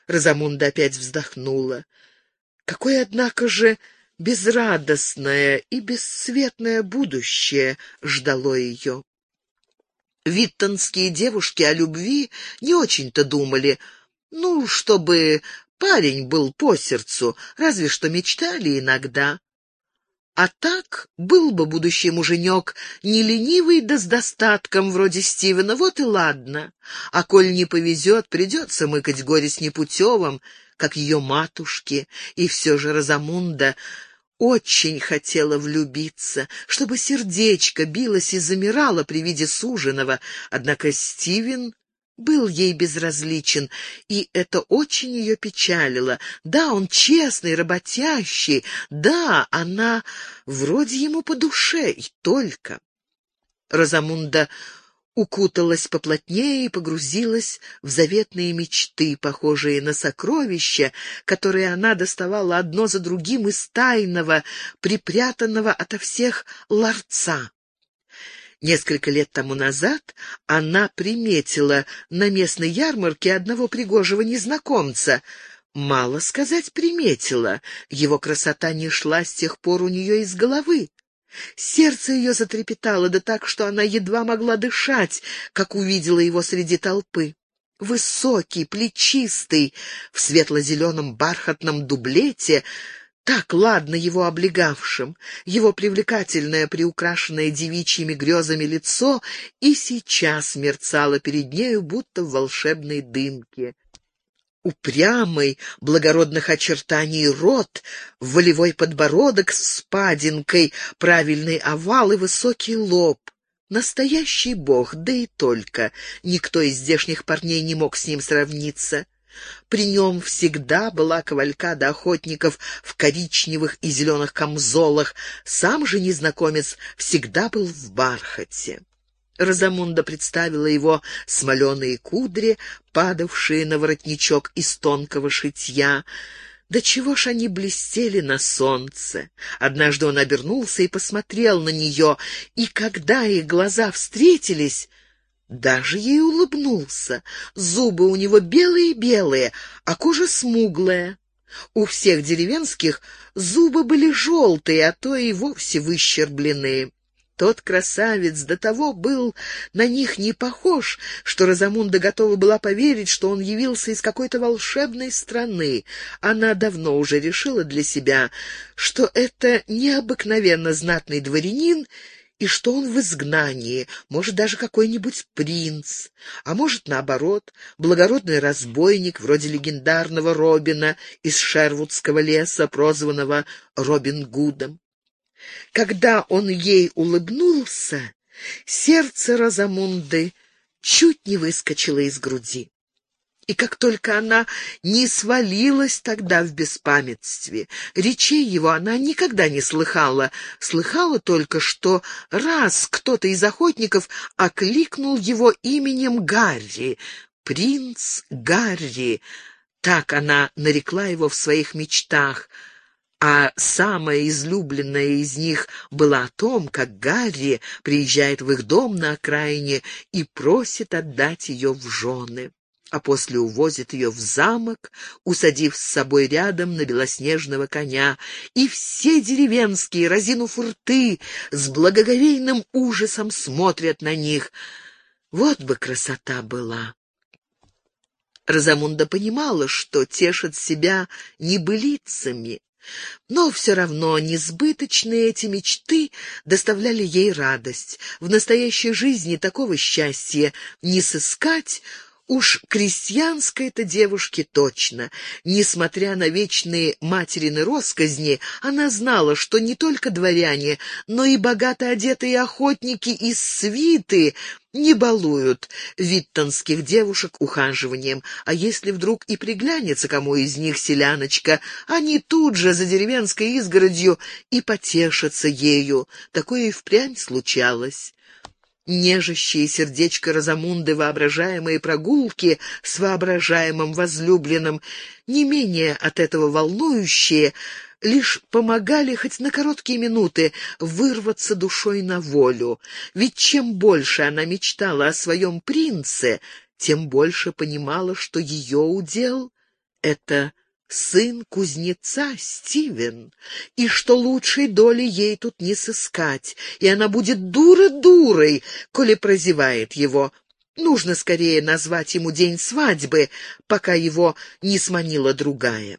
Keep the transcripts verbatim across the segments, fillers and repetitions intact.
Розамунда опять вздохнула. Какое, однако же, безрадостное и бесцветное будущее ждало ее. Виттонские девушки о любви не очень-то думали, ну, чтобы парень был по сердцу, разве что мечтали иногда. А так был бы будущий муженек не ленивый да с достатком, вроде Стивена, вот и ладно. А коль не повезет, придется мыкать горе с непутевым, как ее матушке. И все же Розамунда очень хотела влюбиться, чтобы сердечко билось и замирало при виде суженого, однако Стивен был ей безразличен, и это очень ее печалило. Да, он честный, работящий, да, она вроде ему по душе, и только. Розамунда укуталась поплотнее и погрузилась в заветные мечты, похожие на сокровища, которые она доставала одно за другим из тайного, припрятанного ото всех ларца. Несколько лет тому назад она приметила на местной ярмарке одного пригожего незнакомца. Мало сказать, приметила. Его красота не шла с тех пор у нее из головы. Сердце ее затрепетало, да так, что она едва могла дышать, как увидела его среди толпы. Высокий, плечистый, в светло-зеленом бархатном дублете, так ладно его облегавшим, его привлекательное, приукрашенное девичьими грезами лицо и сейчас мерцало перед нею, будто в волшебной дымке. Упрямый, благородных очертаний рот, волевой подбородок с впадинкой, правильный овал и высокий лоб. Настоящий бог, да и только. Никто из здешних парней не мог с ним сравниться. При нем всегда была кавалькада охотников в коричневых и зеленых камзолах. Сам же незнакомец всегда был в бархате. Розамунда представила его смоленые кудри, падавшие на воротничок из тонкого шитья. Да чего ж они блестели на солнце! Однажды он обернулся и посмотрел на нее, и когда их глаза встретились, даже ей улыбнулся. Зубы у него белые-белые, а кожа смуглая. У всех деревенских зубы были желтые, а то и вовсе выщербленные. Тот красавец до того был на них не похож, что Розамунда готова была поверить, что он явился из какой-то волшебной страны. Она давно уже решила для себя, что это необыкновенно знатный дворянин, и что он в изгнании, может, даже какой-нибудь принц, а может, наоборот, благородный разбойник, вроде легендарного Робина из Шервудского леса, прозванного Робин Гудом. Когда он ей улыбнулся, сердце Розамунды чуть не выскочило из груди. И как только она не свалилась тогда в беспамятстве, речей его она никогда не слыхала, слыхала только, что раз кто-то из охотников окликнул его именем Гарри, принц Гарри, так она нарекла его в своих мечтах, а самая излюбленная из них была о том, как Гарри приезжает в их дом на окраине и просит отдать ее в жены, а после увозит ее в замок, усадив с собой рядом на белоснежного коня, и все деревенские, разинув рты, с благоговейным ужасом смотрят на них. Вот бы красота была! Розамунда понимала, что тешит себя небылицами, но все равно несбыточные эти мечты доставляли ей радость. В настоящей жизни такого счастья не сыскать, уж крестьянской-то девушке точно. Несмотря на вечные материны росказни, она знала, что не только дворяне, но и богато одетые охотники из свиты не балуют виттонских девушек ухаживанием, а если вдруг и приглянется кому из них селяночка, они тут же за деревенской изгородью и потешатся ею. Такое и впрямь случалось. Нежащие сердечко Розамунды воображаемые прогулки с воображаемым возлюбленным, не менее от этого волнующие, лишь помогали хоть на короткие минуты вырваться душой на волю. Ведь чем больше она мечтала о своем принце, тем больше понимала, что ее удел это сын кузнеца Стивен, и что лучшей доли ей тут не сыскать, и она будет дура-дурой, коли прозевает его. Нужно скорее назвать ему день свадьбы, пока его не сманила другая.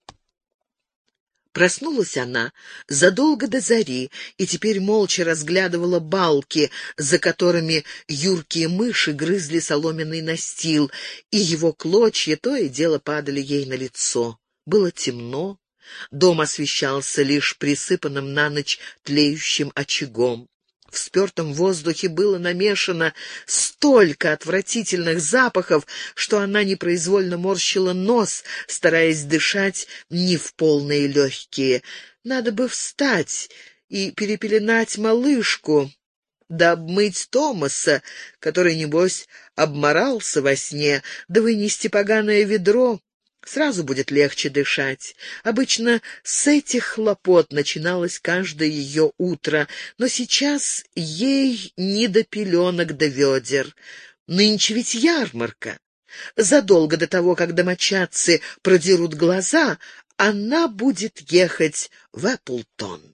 Проснулась она задолго до зари и теперь молча разглядывала балки, за которыми юркие мыши грызли соломенный настил, и его клочья то и дело падали ей на лицо. Было темно, дом освещался лишь присыпанным на ночь тлеющим очагом. В спертом воздухе было намешано столько отвратительных запахов, что она непроизвольно морщила нос, стараясь дышать не в полные легкие. Надо бы встать и перепеленать малышку, да обмыть Томаса, который, небось, обморался во сне, да вынести поганое ведро. Сразу будет легче дышать. Обычно с этих хлопот начиналось каждое ее утро, но сейчас ей не до пеленок до ведер. Нынче ведь ярмарка. Задолго до того, как домочадцы продерут глаза, она будет ехать в Эпплтон.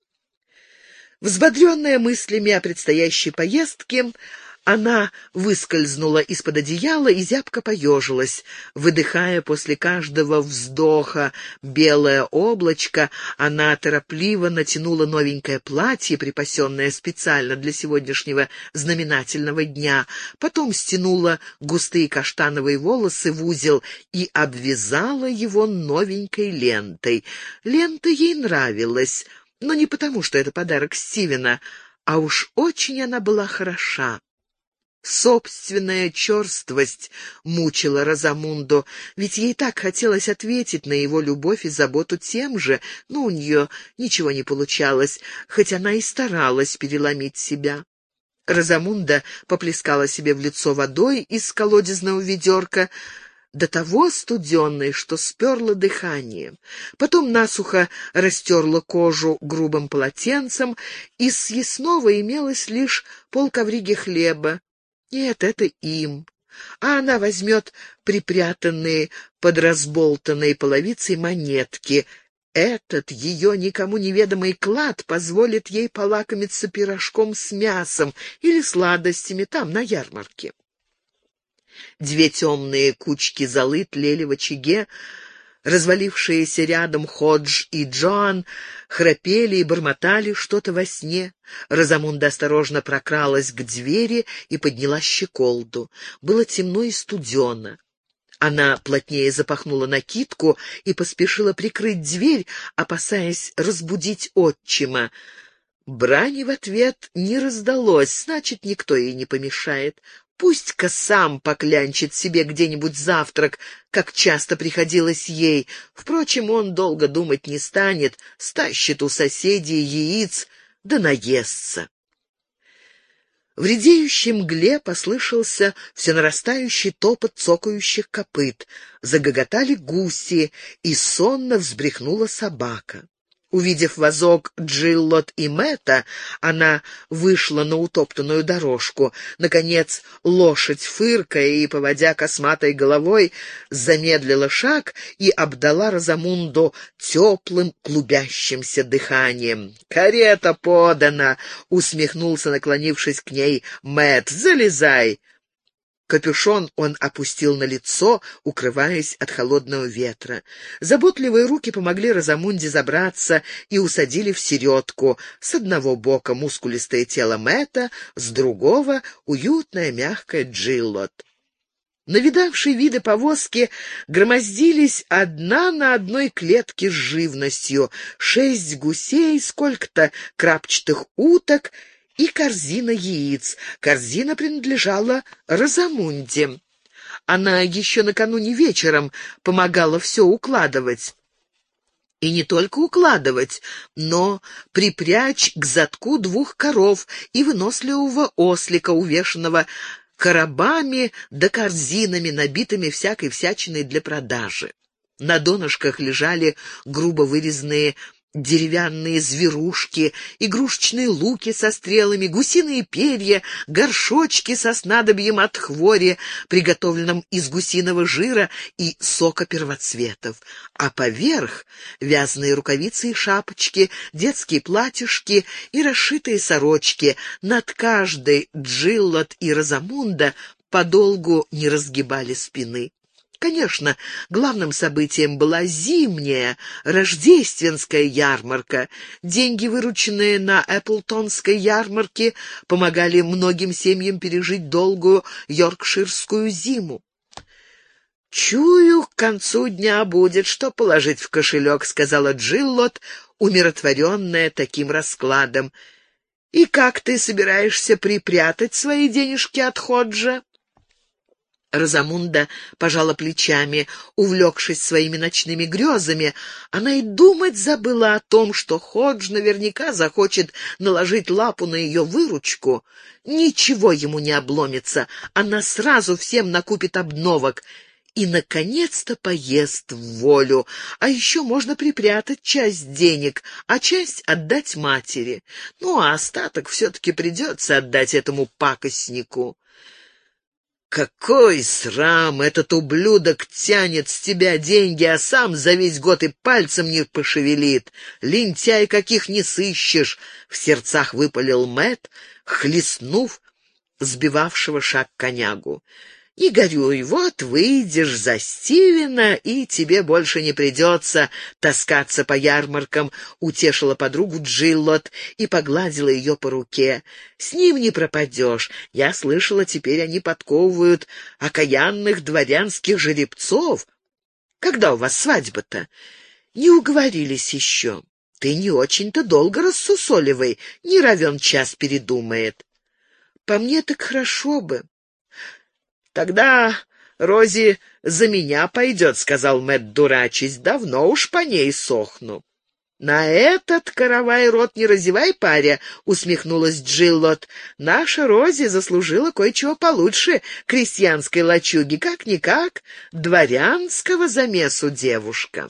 Взбодренная мыслями о предстоящей поездке, она выскользнула из-под одеяла и зябко поежилась. Выдыхая после каждого вздоха белое облачко, она торопливо натянула новенькое платье, припасенное специально для сегодняшнего знаменательного дня, потом стянула густые каштановые волосы в узел и обвязала его новенькой лентой. Лента ей нравилась, но не потому, что это подарок Стивена, а уж очень она была хороша. Собственная черствость мучила Розамунду, ведь ей так хотелось ответить на его любовь и заботу тем же, но у нее ничего не получалось, хоть она и старалась переломить себя. Розамунда поплескала себе в лицо водой из колодезного ведерка, до того студенной, что сперла дыхание. Потом насухо растерла кожу грубым полотенцем, из съестного имелось лишь полковриги хлеба. Нет, это им. А она возьмет припрятанные под разболтанной половицей монетки. Этот ее никому неведомый клад позволит ей полакомиться пирожком с мясом или сладостями там, на ярмарке. Две темные кучки золы тлели в очаге. Развалившиеся рядом Ходж и Джоан храпели и бормотали что-то во сне. Розамунда осторожно прокралась к двери и подняла щеколду. Было темно и студено. Она плотнее запахнула накидку и поспешила прикрыть дверь, опасаясь разбудить отчима. Брани в ответ не раздалось, значит, никто ей не помешает. Пусть-ка сам поклянчит себе где-нибудь завтрак, как часто приходилось ей. Впрочем, он долго думать не станет, стащит у соседей яиц, да наестся. В редеющей мгле послышался всенарастающий топот цокающих копыт. Загоготали гуси, и сонно взбрехнула собака. Увидев вазок Джиллот и Мэтта, она вышла на утоптанную дорожку. Наконец, лошадь, фыркая и поводя косматой головой, замедлила шаг и обдала Розамунду теплым клубящимся дыханием. «Карета подана!» — усмехнулся, наклонившись к ней, Мэтт. «Залезай!» Капюшон он опустил на лицо, укрываясь от холодного ветра. Заботливые руки помогли Розамунде забраться и усадили в середку. С одного бока мускулистое тело Мэтта, с другого — уютная мягкая Джиллот. Навидавшие виды повозки громоздились одна на одной клетке с живностью. Шесть гусей, сколько-то крапчатых уток — и корзина яиц. Корзина принадлежала Розамунде. Она еще накануне вечером помогала все укладывать. И не только укладывать, но припрячь к задку двух коров и выносливого ослика, увешанного коробами да корзинами, набитыми всякой всячиной для продажи. На донышках лежали грубо вырезанные Деревянные зверушки, игрушечные луки со стрелами, гусиные перья, горшочки со снадобьем от хвори, приготовленным из гусиного жира и сока первоцветов, а поверх вязаные рукавицы и шапочки, детские платьишки и расшитые сорочки. Над каждой Джиллот и Розамунда подолгу не разгибали спины. Конечно, главным событием была зимняя, рождественская ярмарка. Деньги, вырученные на Эпплтонской ярмарке, помогали многим семьям пережить долгую йоркширскую зиму. «Чую, к концу дня будет что положить в кошелек», — сказала Джиллот, умиротворенная таким раскладом. «И как ты собираешься припрятать свои денежки от Ходжа?» Розамунда пожала плечами. Увлекшись своими ночными грезами, она и думать забыла о том, что Ходж наверняка захочет наложить лапу на ее выручку. Ничего ему не обломится, она сразу всем накупит обновок и, наконец-то, поест в волю. А еще можно припрятать часть денег, а часть отдать матери. Ну, а остаток все-таки придется отдать этому пакостнику. «Какой срам! Этот ублюдок тянет с тебя деньги, а сам за весь год и пальцем не пошевелит. Лентяй каких не сыщешь!» — в сердцах выпалил Мэтт, хлестнув сбивавшего шаг конягу. «Не горюй, вот выйдешь за Стивена, и тебе больше не придется таскаться по ярмаркам», — утешила подругу Джиллот и погладила ее по руке. «С ним не пропадешь. Я слышала, теперь они подковывают окаянных дворянских жеребцов. Когда у вас свадьба-то? Не уговорились еще. Ты не очень-то долго рассусоливай, не равен час передумает». «По мне так хорошо бы». «Тогда Рози за меня пойдет», — сказал Мэтт, дурачись. «Давно уж по ней сохну». «На этот каравай рот не разевай, паря», — усмехнулась Джиллот. «Наша Рози заслужила кое-чего получше крестьянской лачуги. Как-никак, дворянского замесу девушка».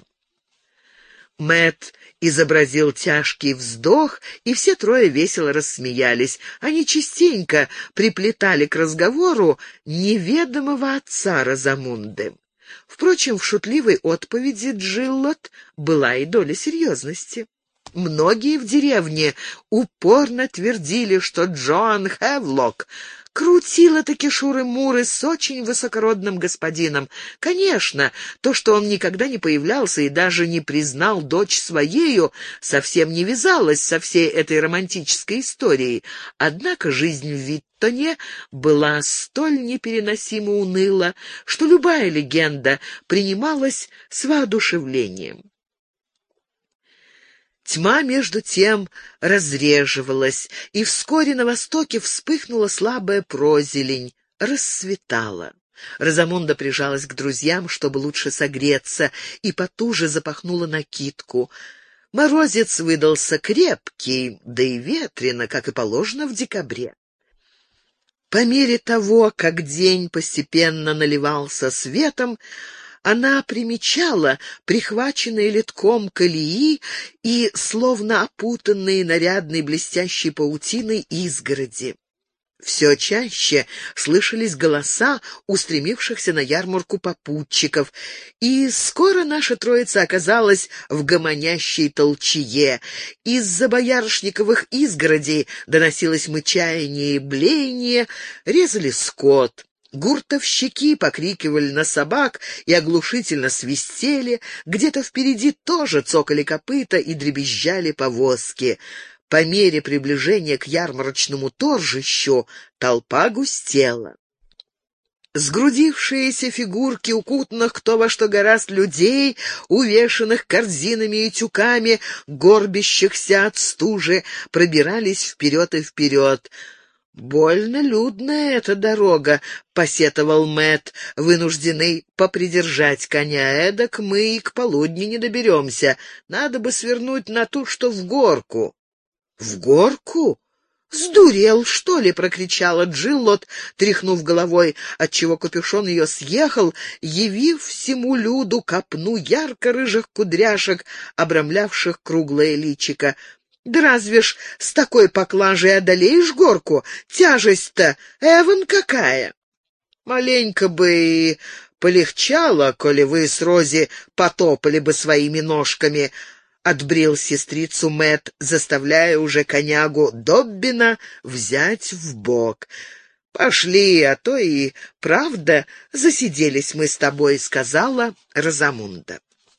Мэтт изобразил тяжкий вздох, и все трое весело рассмеялись. Они частенько приплетали к разговору неведомого отца Розамунды. Впрочем, в шутливой отповеди Джиллот была и доля серьезности. Многие в деревне упорно твердили, что Джоан Хевлок крутила-таки шуры-муры с очень высокородным господином. Конечно, то, что он никогда не появлялся и даже не признал дочь своею, совсем не вязалось со всей этой романтической историей. Однако жизнь в Виттоне была столь непереносимо уныла, что любая легенда принималась с воодушевлением. Тьма, между тем, разреживалась, и вскоре на востоке вспыхнула слабая прозелень, рассветало. Розамунда прижалась к друзьям, чтобы лучше согреться, и потуже запахнула накидку. Морозец выдался крепкий, да и ветрено, как и положено в декабре. По мере того, как день постепенно наливался светом, она примечала прихваченные литком колеи и, словно опутанные нарядной блестящей паутиной, изгороди. Все чаще слышались голоса устремившихся на ярмарку попутчиков, и скоро наша троица оказалась в гомонящей толчее. Из-за боярышниковых изгородей доносилось мычание и блеяние, резали скот. Гуртовщики покрикивали на собак и оглушительно свистели, где-то впереди тоже цокали копыта и дребезжали повозки. По мере приближения к ярмарочному торжищу толпа густела. Сгрудившиеся фигурки укутанных кто во что гораст людей, увешанных корзинами и тюками, горбящихся от стужи, пробирались вперед и вперед. «Больно людная эта дорога», — посетовал Мэтт, вынужденный попридержать коня. «Эдак мы и к полудню не доберемся. Надо бы свернуть на ту, что в горку». «В горку? «Сдурел, что ли?» — прокричала Джиллот, тряхнув головой, отчего капюшон ее съехал, явив всему люду копну ярко-рыжих кудряшек, обрамлявших круглое личико. «Да разве ж с такой поклажей одолеешь горку? Тяжесть-то, эван какая!» «Маленько бы и полегчало, коли вы с Рози потопали бы своими ножками», — отбрил сестрицу Мэтт, заставляя уже конягу Доббина взять в бок. «Пошли, а то и правда засиделись мы с тобой», — сказала Розамунда.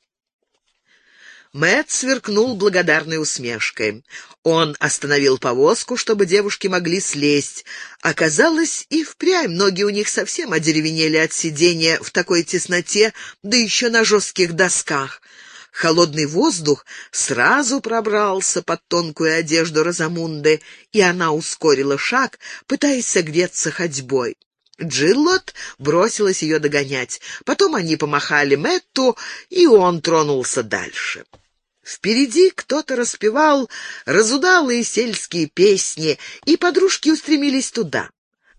Мэтт сверкнул благодарной усмешкой. Он остановил повозку, чтобы девушки могли слезть. Оказалось, и впрямь ноги у них совсем одеревенели от сидения в такой тесноте, да еще на жестких досках. Холодный воздух сразу пробрался под тонкую одежду Розамунды, и она ускорила шаг, пытаясь согреться ходьбой. Джиллот бросилась ее догонять. Потом они помахали Мэтту, и он тронулся дальше. Впереди кто-то распевал разудалые сельские песни, и подружки устремились туда.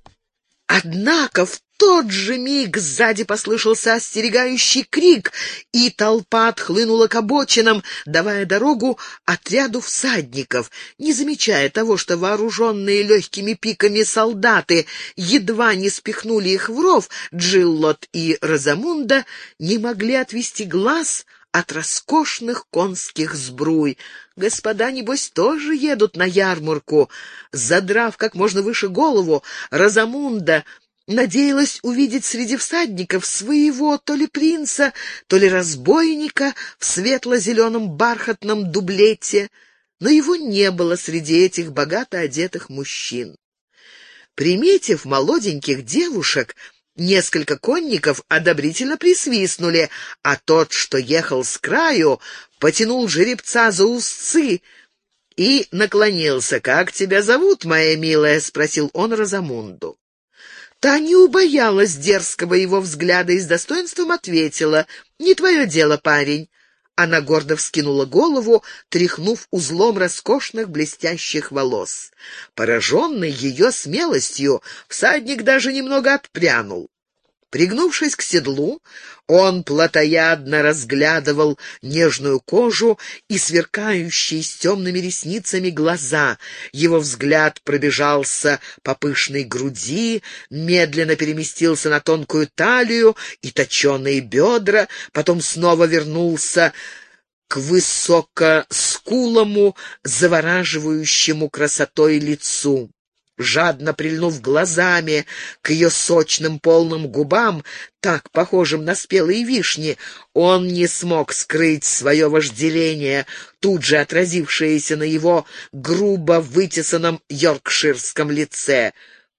Однако в тот же миг сзади послышался остерегающий крик, и толпа отхлынула к обочинам, давая дорогу отряду всадников. Не замечая того, что вооруженные легкими пиками солдаты едва не спихнули их в ров, Джиллот и Розамунда не могли отвести глаз от роскошных конских сбруй. Господа, небось, тоже едут на ярмарку. Задрав как можно выше голову, Розамунда надеялась увидеть среди всадников своего то ли принца, то ли разбойника в светло-зеленом бархатном дублете, но его не было среди этих богато одетых мужчин. Приметив молоденьких девушек, несколько конников одобрительно присвистнули, а тот, что ехал с краю, потянул жеребца за узцы и наклонился. «Как тебя зовут, моя милая?» — спросил он Розамунду. Та не убоялась дерзкого его взгляда и с достоинством ответила: «Не твое дело, парень». Она гордо вскинула голову, тряхнув узлом роскошных блестящих волос. Пораженный ее смелостью, всадник даже немного отпрянул. Пригнувшись к седлу, он плотоядно разглядывал нежную кожу и сверкающие с темными ресницами глаза. Его взгляд пробежался по пышной груди, медленно переместился на тонкую талию и точеные бедра, потом снова вернулся к высокоскулому, завораживающему красотой лицу. Жадно прильнув глазами к ее сочным полным губам, так похожим на спелые вишни, он не смог скрыть свое вожделение, тут же отразившееся на его грубо вытесанном йоркширском лице.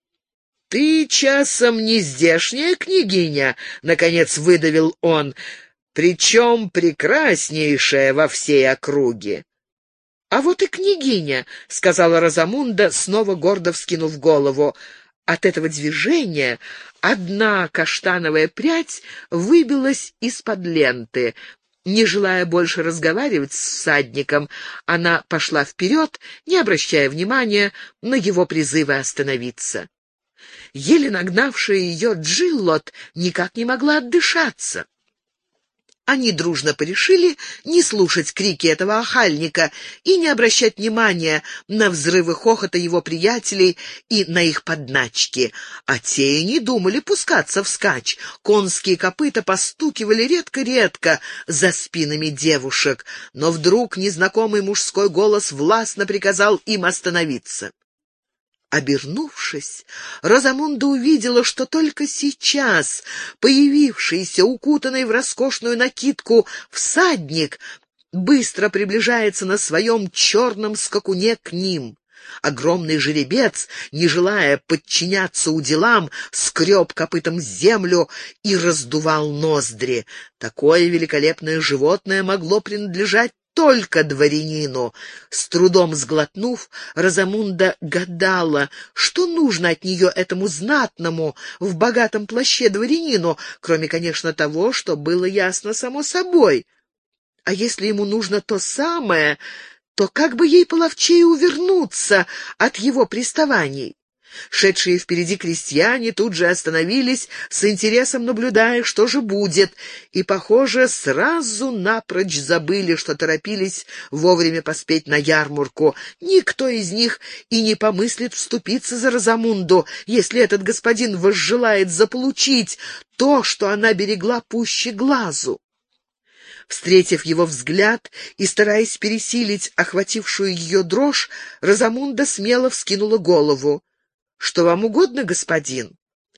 «Ты часом не здешняя княгиня?» — наконец выдавил он, «причем прекраснейшая во всей округе». «А вот и княгиня», — сказала Розамунда, снова гордо вскинув голову. От этого движения одна каштановая прядь выбилась из-под ленты. Не желая больше разговаривать с всадником, она пошла вперед, не обращая внимания на его призывы остановиться. Еле нагнавшая ее Джиллот никак не могла отдышаться. Они дружно порешили не слушать крики этого охальника и не обращать внимания на взрывы хохота его приятелей и на их подначки. А те и не думали пускаться вскачь. Конские копыта постукивали редко-редко за спинами девушек, но вдруг незнакомый мужской голос властно приказал им остановиться. Обернувшись, Розамунда увидела, что только сейчас появившийся, укутанный в роскошную накидку, всадник быстро приближается на своем черном скакуне к ним. Огромный жеребец, не желая подчиняться уделам, скреб копытом землю и раздувал ноздри. Такое великолепное животное могло принадлежать только дворянину. С трудом сглотнув, Розамунда гадала, что нужно от нее этому знатному в богатом плаще дворянину, кроме, конечно, того, что было ясно само собой. А если ему нужно то самое, то как бы ей половчее увернуться от его приставаний? Шедшие впереди крестьяне тут же остановились, с интересом наблюдая, что же будет, и, похоже, сразу напрочь забыли, что торопились вовремя поспеть на ярмарку. Никто из них и не помыслит вступиться за Розамунду, если этот господин возжелает заполучить то, что она берегла пуще глазу. Встретив его взгляд и стараясь пересилить охватившую ее дрожь, Розамунда смело вскинула голову. «Что вам угодно, господин?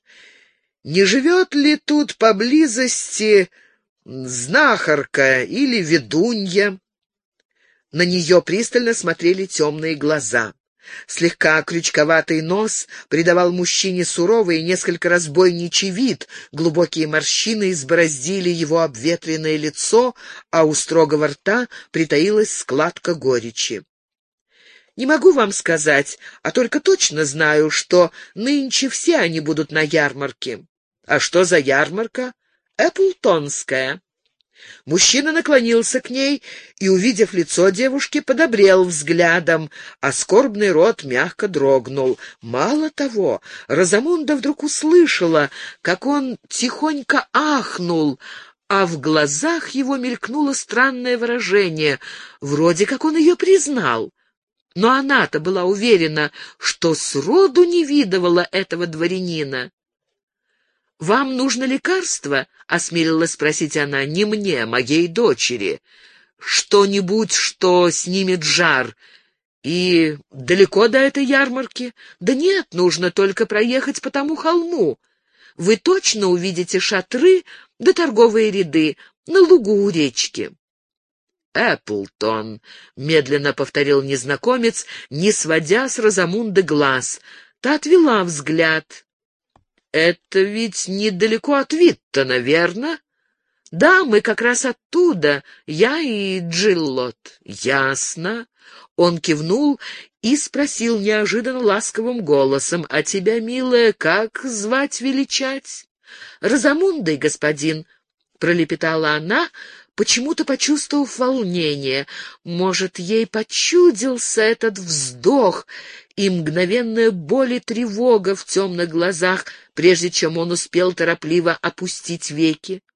Не живет ли тут поблизости знахарка или ведунья?» На нее пристально смотрели темные глаза. Слегка крючковатый нос придавал мужчине суровый и несколько разбойничий вид, глубокие морщины избороздили его обветренное лицо, а у строгого рта притаилась складка горечи. «Не могу вам сказать, а только точно знаю, что нынче все они будут на ярмарке». «А что за ярмарка?» «Эпплтонская». Мужчина наклонился к ней и, увидев лицо девушки, подобрел взглядом, а скорбный рот мягко дрогнул. Мало того, Розамунда вдруг услышала, как он тихонько ахнул, а в глазах его мелькнуло странное выражение, вроде как он ее признал. Но она-то была уверена, что сроду не видывала этого дворянина. «Вам нужно лекарство?» — осмелилась спросить она. «Не мне, моей дочери. Что-нибудь, что снимет жар. И далеко до этой ярмарки?» «Да нет, нужно только проехать по тому холму. Вы точно увидите шатры да торговые ряды на лугу у речки». «Эпплтон», — медленно повторил незнакомец, не сводя с Розамунды глаз. Та отвела взгляд. «Это ведь недалеко от Виттона, верно?» «Да, мы как раз оттуда, я и Джиллот». «Ясно». Он кивнул и спросил неожиданно ласковым голосом: «А тебя, милая, как звать-величать?» «Розамундой, господин», — пролепетала она, почему-то почувствовав волнение. Может, ей почудился этот вздох и мгновенная боль и тревога в темных глазах, прежде чем он успел торопливо опустить веки.